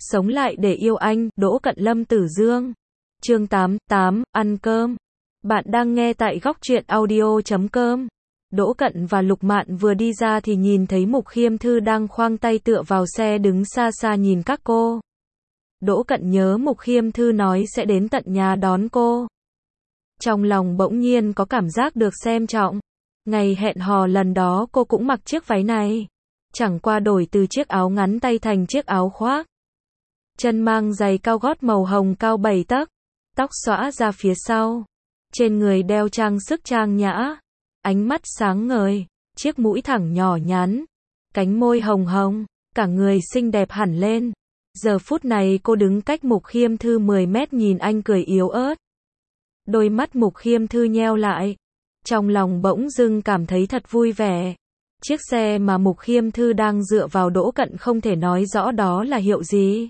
Sống lại để yêu anh, Đỗ Cận Lâm Tử Dương. Chương 8, ăn cơm. Bạn đang nghe tại góc truyện audio.com. Đỗ Cận và Lục Mạn vừa đi ra thì nhìn thấy Mục Khiêm Thư đang khoang tay tựa vào xe đứng xa xa nhìn các cô. Đỗ Cận nhớ Mục Khiêm Thư nói sẽ đến tận nhà đón cô. Trong lòng bỗng nhiên có cảm giác được xem trọng. Ngày hẹn hò lần đó cô cũng mặc chiếc váy này. Chẳng qua đổi từ chiếc áo ngắn tay thành chiếc áo khoác. Chân mang giày cao gót màu hồng cao 7 tấc, tóc xõa ra phía sau. Trên người đeo trang sức trang nhã, ánh mắt sáng ngời, chiếc mũi thẳng nhỏ nhắn, cánh môi hồng hồng, cả người xinh đẹp hẳn lên. Giờ phút này cô đứng cách Mục Khiêm Thư 10 mét nhìn anh cười yếu ớt. Đôi mắt Mục Khiêm Thư nheo lại, trong lòng bỗng dưng cảm thấy thật vui vẻ. Chiếc xe mà Mục Khiêm Thư đang dựa vào Đỗ Cận không thể nói rõ đó là hiệu gì.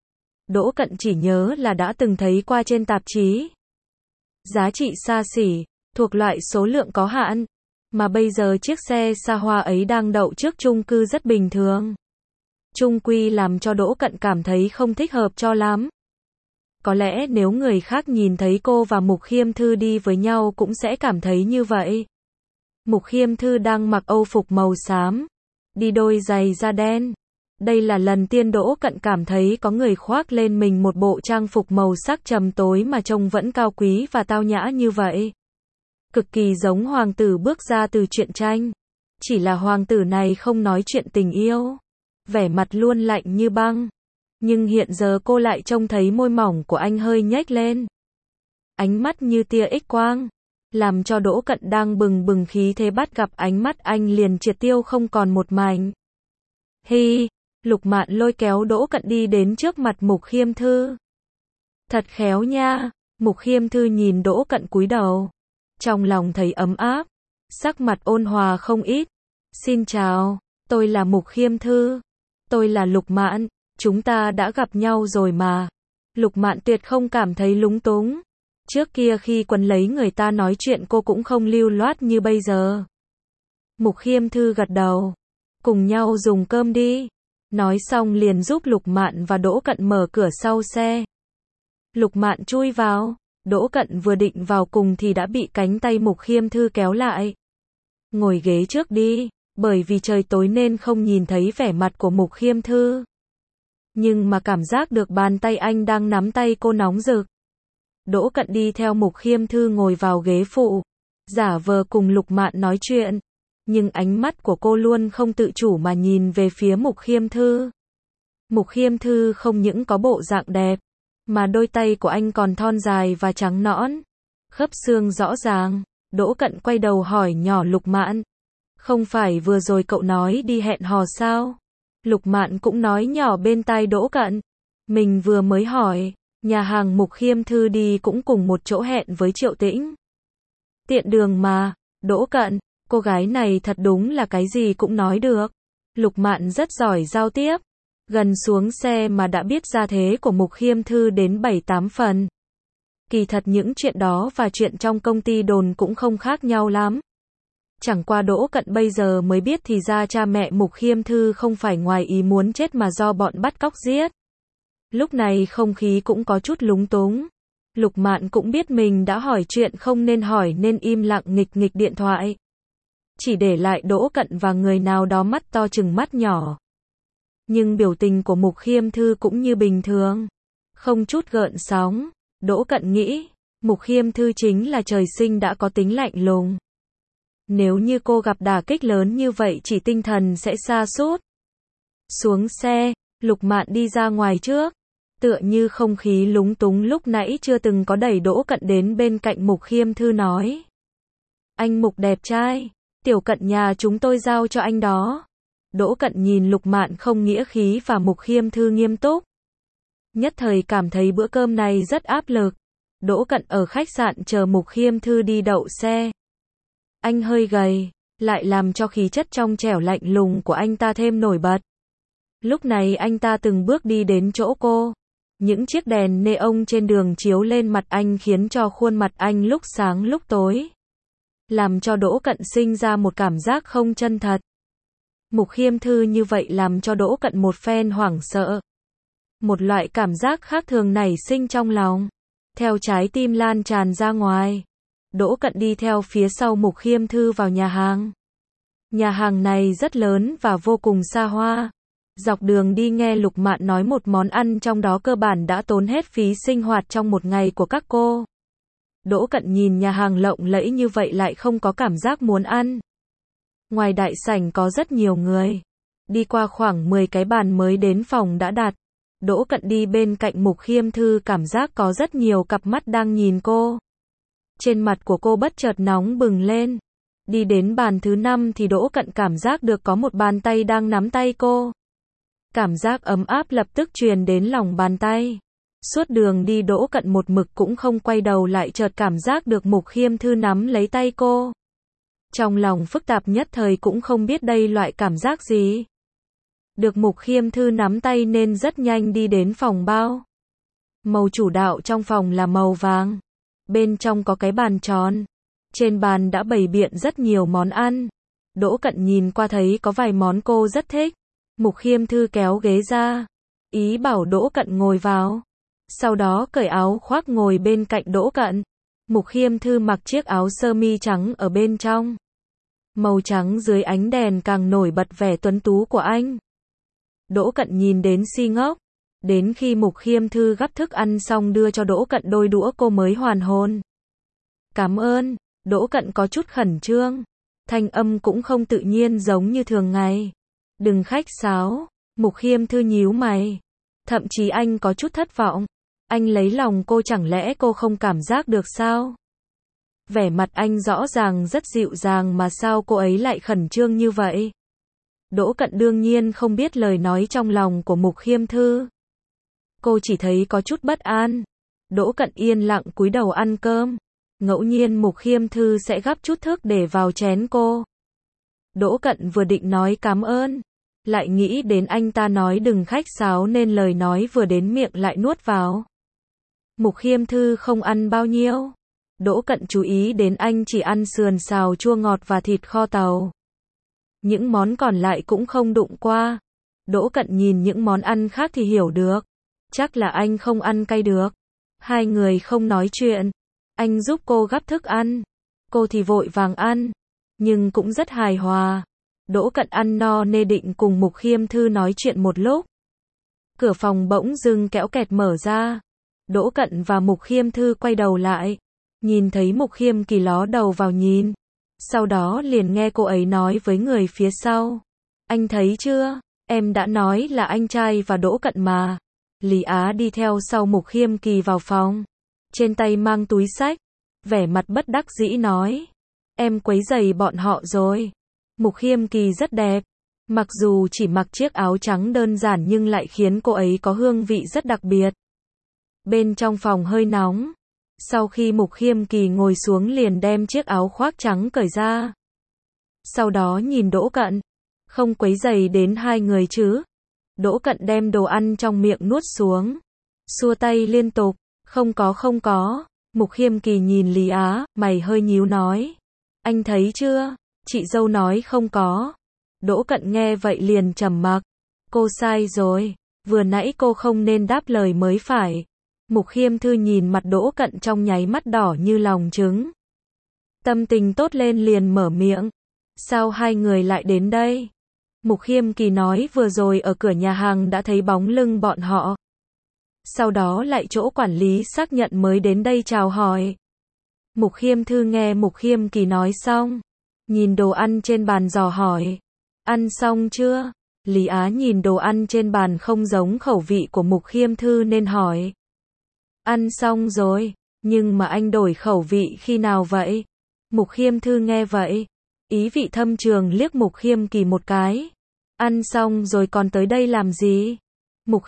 Đỗ Cận chỉ nhớ là đã từng thấy qua trên tạp chí. Giá trị xa xỉ, thuộc loại số lượng có hạn, mà bây giờ chiếc xe xa hoa ấy đang đậu trước chung cư rất bình thường. Chung quy làm cho Đỗ Cận cảm thấy không thích hợp cho lắm. Có lẽ nếu người khác nhìn thấy cô và Mục Khiêm Thư đi với nhau cũng sẽ cảm thấy như vậy. Mục Khiêm Thư đang mặc âu phục màu xám, đi đôi giày da đen. Đây là lần tiên Đỗ Cận cảm thấy có người khoác lên mình một bộ trang phục màu sắc trầm tối mà trông vẫn cao quý và tao nhã như vậy. Cực kỳ giống hoàng tử bước ra từ truyện tranh. Chỉ là hoàng tử này không nói chuyện tình yêu. Vẻ mặt luôn lạnh như băng. Nhưng hiện giờ cô lại trông thấy môi mỏng của anh hơi nhếch lên. Ánh mắt như tia X quang. Làm cho Đỗ Cận đang bừng bừng khí thế bắt gặp ánh mắt anh liền triệt tiêu không còn một mảnh. Hi! Lục Mạn lôi kéo Đỗ Cận đi đến trước mặt Mục Khiêm Thư. Thật khéo nha. Mục Khiêm Thư nhìn Đỗ Cận cúi đầu. Trong lòng thấy ấm áp. Sắc mặt ôn hòa không ít. Xin chào, tôi là Mục Khiêm Thư. Tôi là Lục Mạn, chúng ta đã gặp nhau rồi mà. Lục Mạn tuyệt không cảm thấy lúng túng. Trước kia khi quấn lấy người ta nói chuyện cô cũng không lưu loát như bây giờ. Mục Khiêm Thư gật đầu. Cùng nhau dùng cơm đi. Nói xong liền giúp Lục Mạn và Đỗ Cận mở cửa sau xe. Lục Mạn chui vào, Đỗ Cận vừa định vào cùng thì đã bị cánh tay Mục Khiêm Thư kéo lại. Ngồi ghế trước đi, bởi vì trời tối nên không nhìn thấy vẻ mặt của Mục Khiêm Thư. Nhưng mà cảm giác được bàn tay anh đang nắm tay cô nóng rực. Đỗ Cận đi theo Mục Khiêm Thư ngồi vào ghế phụ, giả vờ cùng Lục Mạn nói chuyện. Nhưng ánh mắt của cô luôn không tự chủ mà nhìn về phía Mục Khiêm Thư. Mục Khiêm Thư không những có bộ dạng đẹp, mà đôi tay của anh còn thon dài và trắng nõn, khớp xương rõ ràng. Đỗ Cận quay đầu hỏi nhỏ Lục Mạn. Không phải vừa rồi cậu nói đi hẹn hò sao? Lục Mạn cũng nói nhỏ bên tai Đỗ Cận. Mình vừa mới hỏi, nhà hàng Mục Khiêm Thư đi cũng cùng một chỗ hẹn với Triệu Tĩnh. Tiện đường mà, Đỗ Cận. Cô gái này thật đúng là cái gì cũng nói được. Lục Mạn rất giỏi giao tiếp. Gần xuống xe mà đã biết gia thế của Mục Khiêm Thư đến 7-8 phần. Kỳ thật những chuyện đó và chuyện trong công ty đồn cũng không khác nhau lắm. Chẳng qua Đỗ Cận bây giờ mới biết thì ra cha mẹ Mục Khiêm Thư không phải ngoài ý muốn chết mà do bọn bắt cóc giết. Lúc này không khí cũng có chút lúng túng. Lục Mạn cũng biết mình đã hỏi chuyện không nên hỏi nên im lặng nghịch nghịch điện thoại. Chỉ để lại Đỗ Cận và người nào đó mắt to chừng mắt nhỏ. Nhưng biểu tình của Mục Khiêm Thư cũng như bình thường. Không chút gợn sóng. Đỗ Cận nghĩ, Mục Khiêm Thư chính là trời sinh đã có tính lạnh lùng. Nếu như cô gặp đả kích lớn như vậy chỉ tinh thần sẽ sa sút. Xuống xe, Lục Mạn đi ra ngoài trước. Tựa như không khí lúng túng lúc nãy chưa từng có đẩy Đỗ Cận đến bên cạnh Mục Khiêm Thư nói. Anh Mục đẹp trai. Tiểu Cận nhà chúng tôi giao cho anh đó. Đỗ Cận nhìn Lục Mạn không nghĩa khí và Mục Khiêm Thư nghiêm túc. Nhất thời cảm thấy bữa cơm này rất áp lực. Đỗ Cận ở khách sạn chờ Mục Khiêm Thư đi đậu xe. Anh hơi gầy, lại làm cho khí chất trong trẻo lạnh lùng của anh ta thêm nổi bật. Lúc này anh ta từng bước đi đến chỗ cô. Những chiếc đèn neon trên đường chiếu lên mặt anh khiến cho khuôn mặt anh lúc sáng lúc tối. Làm cho Đỗ Cận sinh ra một cảm giác không chân thật. Mục Khiêm Thư như vậy làm cho Đỗ Cận một phen hoảng sợ. Một loại cảm giác khác thường nảy sinh trong lòng, theo trái tim lan tràn ra ngoài. Đỗ Cận đi theo phía sau Mục Khiêm Thư vào nhà hàng. Nhà hàng này rất lớn và vô cùng xa hoa. Dọc đường đi nghe Lục Mạn nói một món ăn trong đó cơ bản đã tốn hết phí sinh hoạt trong một ngày của các cô. Đỗ Cận nhìn nhà hàng lộng lẫy như vậy lại không có cảm giác muốn ăn. Ngoài đại sảnh có rất nhiều người. Đi qua khoảng 10 cái bàn mới đến phòng đã đặt. Đỗ Cận đi bên cạnh Mục Khiêm Thư cảm giác có rất nhiều cặp mắt đang nhìn cô. Trên mặt của cô bất chợt nóng bừng lên. Đi đến bàn thứ 5 thì Đỗ Cận cảm giác được có một bàn tay đang nắm tay cô. Cảm giác ấm áp lập tức truyền đến lòng bàn tay. Suốt đường đi Đỗ Cận một mực cũng không quay đầu lại, chợt cảm giác được Mục Khiêm Thư nắm lấy tay cô. Trong lòng phức tạp nhất thời cũng không biết đây loại cảm giác gì. Được Mục Khiêm Thư nắm tay nên rất nhanh đi đến phòng bao. Màu chủ đạo trong phòng là màu vàng. Bên trong có cái bàn tròn. Trên bàn đã bày biện rất nhiều món ăn. Đỗ Cận nhìn qua thấy có vài món cô rất thích. Mục Khiêm Thư kéo ghế ra, ý bảo Đỗ Cận ngồi vào. Sau đó cởi áo khoác ngồi bên cạnh Đỗ Cận. Mục Khiêm Thư mặc chiếc áo sơ mi trắng ở bên trong. Màu trắng dưới ánh đèn càng nổi bật vẻ tuấn tú của anh. Đỗ Cận nhìn đến si ngốc. Đến khi Mục Khiêm Thư gắp thức ăn xong đưa cho Đỗ Cận đôi đũa cô mới hoàn hồn. Cảm ơn. Đỗ Cận có chút khẩn trương. Thanh âm cũng không tự nhiên giống như thường ngày. Đừng khách sáo. Mục Khiêm Thư nhíu mày. Thậm chí anh có chút thất vọng. Anh lấy lòng cô, chẳng lẽ cô không cảm giác được sao? Vẻ mặt anh rõ ràng rất dịu dàng mà sao cô ấy lại khẩn trương như vậy? Đỗ Cận đương nhiên không biết lời nói trong lòng của Mục Khiêm Thư. Cô chỉ thấy có chút bất an. Đỗ Cận yên lặng cúi đầu ăn cơm. Ngẫu nhiên Mục Khiêm Thư sẽ gắp chút thức để vào chén cô. Đỗ Cận vừa định nói cảm ơn, lại nghĩ đến anh ta nói đừng khách sáo nên lời nói vừa đến miệng lại nuốt vào. Mục Khiêm Thư không ăn bao nhiêu. Đỗ Cận chú ý đến anh chỉ ăn sườn xào chua ngọt và thịt kho tàu. Những món còn lại cũng không đụng qua. Đỗ Cận nhìn những món ăn khác thì hiểu được. Chắc là anh không ăn cay được. Hai người không nói chuyện. Anh giúp cô gắp thức ăn. Cô thì vội vàng ăn. Nhưng cũng rất hài hòa. Đỗ Cận ăn no nê định cùng Mục Khiêm Thư nói chuyện một lúc. Cửa phòng bỗng dưng kéo kẹt mở ra. Đỗ Cận và Mục Khiêm Thư quay đầu lại. Nhìn thấy Mục Khiêm Kỳ ló đầu vào nhìn. Sau đó liền nghe cô ấy nói với người phía sau. Anh thấy chưa? Em đã nói là anh trai và Đỗ Cận mà. Lý Á đi theo sau Mục Khiêm Kỳ vào phòng. Trên tay mang túi xách. Vẻ mặt bất đắc dĩ nói. Em quấy rầy bọn họ rồi. Mục Khiêm Kỳ rất đẹp. Mặc dù chỉ mặc chiếc áo trắng đơn giản nhưng lại khiến cô ấy có hương vị rất đặc biệt. Bên trong phòng hơi nóng. Sau khi Mục Khiêm Kỳ ngồi xuống liền đem chiếc áo khoác trắng cởi ra. Sau đó nhìn Đỗ Cận. Không quấy rầy đến hai người chứ. Đỗ Cận đem đồ ăn trong miệng nuốt xuống. Xua tay liên tục. Không có. Mục Khiêm Kỳ nhìn Lý Á, mày hơi nhíu nói. Anh thấy chưa? Chị dâu nói không có. Đỗ Cận nghe vậy liền trầm mặc. Cô sai rồi. Vừa nãy cô không nên đáp lời mới phải. Mục Khiêm Thư nhìn mặt Đỗ Cận trong nháy mắt đỏ như lòng trứng. Tâm tình tốt lên liền mở miệng. Sao hai người lại đến đây? Mục Khiêm Kỳ nói vừa rồi ở cửa nhà hàng đã thấy bóng lưng bọn họ. Sau đó lại chỗ quản lý xác nhận mới đến đây chào hỏi. Mục Khiêm Thư nghe Mục Khiêm Kỳ nói xong. Nhìn đồ ăn trên bàn dò hỏi. Ăn xong chưa? Lý Á nhìn đồ ăn trên bàn không giống khẩu vị của Mục Khiêm Thư nên hỏi. Ăn xong rồi, nhưng mà anh đổi khẩu vị khi nào vậy? Mục Khiêm Thư nghe vậy. Ý vị thâm trường liếc Mục Khiêm Kỳ một cái. Ăn xong rồi còn tới đây làm gì? Mục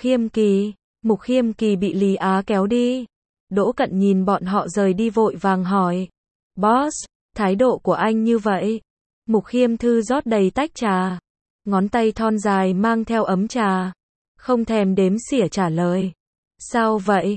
Khiêm Kỳ bị Lý Á kéo đi. Đỗ Cận nhìn bọn họ rời đi vội vàng hỏi. Boss, thái độ của anh như vậy. Mục Khiêm Thư rót đầy tách trà. Ngón tay thon dài mang theo ấm trà. Không thèm đếm xỉa trả lời. Sao vậy?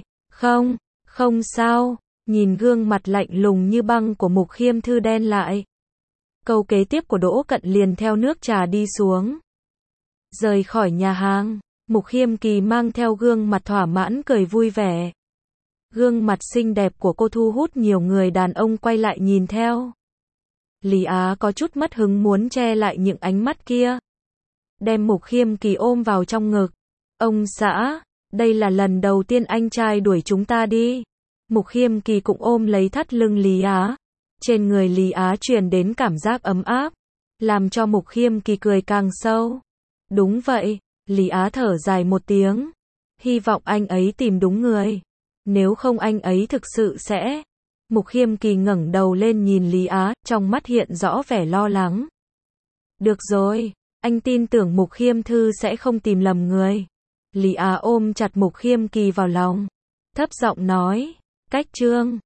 Không sao. Nhìn gương mặt lạnh lùng như băng của Mục Khiêm Thư đen lại. Câu kế tiếp của Đỗ Cận liền theo nước trà đi xuống. Rời khỏi nhà hàng. Mục Khiêm Kỳ mang theo gương mặt thỏa mãn cười vui vẻ. Gương mặt xinh đẹp của cô thu hút nhiều người đàn ông quay lại nhìn theo. Lý Á có chút mất hứng muốn che lại những ánh mắt kia. Đem Mục Khiêm Kỳ ôm vào trong ngực. Ông xã, đây là lần đầu tiên anh trai đuổi chúng ta đi. Mục Khiêm Kỳ cũng ôm lấy thắt lưng Lý Á. Trên người Lý Á truyền đến cảm giác ấm áp, làm cho Mục Khiêm Kỳ cười càng sâu. Đúng vậy, Lý Á thở dài một tiếng. Hy vọng anh ấy tìm đúng người. Nếu không anh ấy thực sự sẽ... Mục Khiêm Kỳ ngẩng đầu lên nhìn Lý Á, trong mắt hiện rõ vẻ lo lắng. Được rồi, anh tin tưởng Mục Khiêm Thư sẽ không tìm lầm người. Lý Á ôm chặt Mục Khiêm Kỳ vào lòng, thấp giọng nói, cách Trương.